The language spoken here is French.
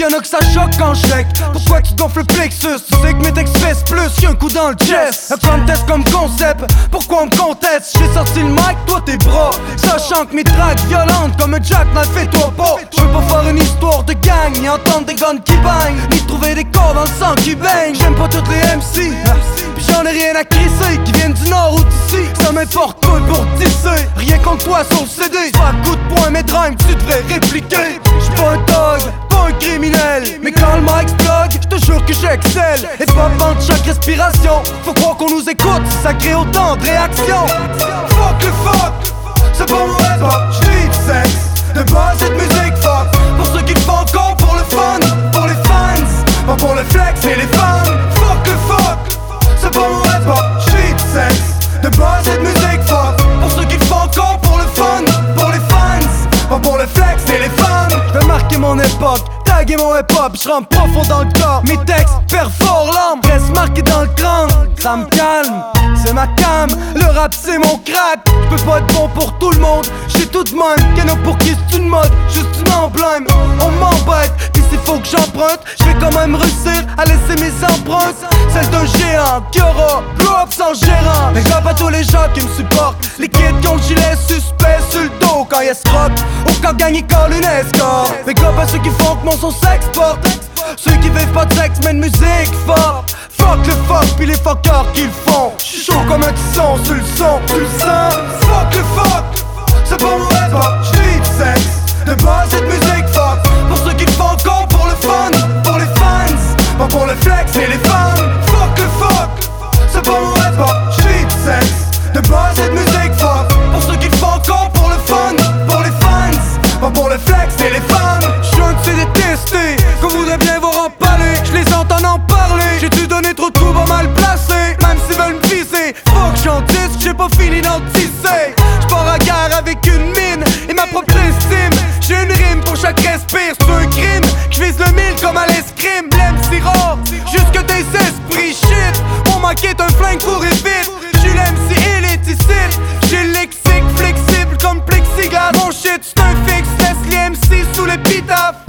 y'en a que ça choque quand je rec. Pourquoi tu gonfles le plexus? Tu sais que mes textes pèsent plus qu'un coup dans le chest. Un contest comme concept, pourquoi on me conteste? J'ai sorti le mic, toi tes bras. Sachant que mes tracks violentes comme un Jack n'en fais-toi pas. Je veux pas faire une histoire de gang, ni entendre des guns qui bang, ni trouver des corps dans le sang qui baigne. J'aime pas toutes les MC, pis j'en ai rien à crisser. Qui viennent du nord ou d'ici, ça m'importe peu pour tisser. Rien contre toi sur le CD, c'est pas coup de poing mes drimes, tu devrais répliquer. J'suis pas un dog, pas un criminel, mais quand le mic explode, j'te jure que j'excelle. Et pas de chaque respiration, faut croire qu'on nous écoute, ça crée autant de réactions. Fuck le fuck, c'est pas mon hip-hop, j'vis de sexe, de base et de musique fuck. Pour ceux qui le font encore pour le fun, pour les fans, pas pour le flex et les fans. Fuck le fuck, c'est pas mon hip-hop, j'vis de sexe, de base et de musique fuck. Pour ceux qui le font encore pour le fun, pour les fans, pas pour le flex et les fans. J'vais marquer mon époque, taguer mon hip-hop, j'rentre profond dans le corps. Mes textes perforent l'âme, reste marqué dans le crâne. Ça me calme, c'est ma cam, le rap c'est mon crack. J'peux pas être bon pour tout le monde, j'ai tout de même. Y'en a pour qui c'est une mode, juste une emblème. On m'embête, pis s'il faut que j'emprunte, j'vais quand même réussir à laisser mes empreintes. Celle d'un géant qui aura blow up sans gérant. Mais j'rappe à tous les gens qui me supportent, les kids qui ont le gilet suspect sur le dos quand y'a ce rock, ou quand gagne ils collent une escorte. Mais globe à ceux qui font que mon son s'exporte, ceux qui vivent pas de sexe mais de musique forte. Fuck le fuck pis les fuckers qui le font. J'suis chaud comme un tisson sur le son, tu le sens. Fuck le fuck, c'est pas mon hip-hop, j'vis de sexe, de base et de musique fuck. Pour ceux qui le font encore pour le fun, pour les fans, pas pour le flex et les fans. Fuck le fuck, c'est pas mon hip-hop, j'vis de sexe, de base et de musique fuck. Pour ceux qui le font encore pour le fun, pour les fans, pas pour le flex et les fans. J'suis un de ces détestés qu'on voudrait bien voir en parler. J'les entends en parler, j'ai dû donner trop de coups pas mal placés. Même s'ils veulent me viser, faut que j'en dise, j'ai pas fini d'en tisser. J'pars à guerre avec une mine et ma propre estime. J'ai une rime pour chaque respire, c'est un crime. J'vise le mille comme à l'escrime, blême si rare, jusque des esprits shit. Mon mic est un flingue pour évite, j'suis l'MC élite ici. J'ai le lexique flexible comme plexiglas. Mon shit c'est un fixe, laisse les MC sous l'épitaphe.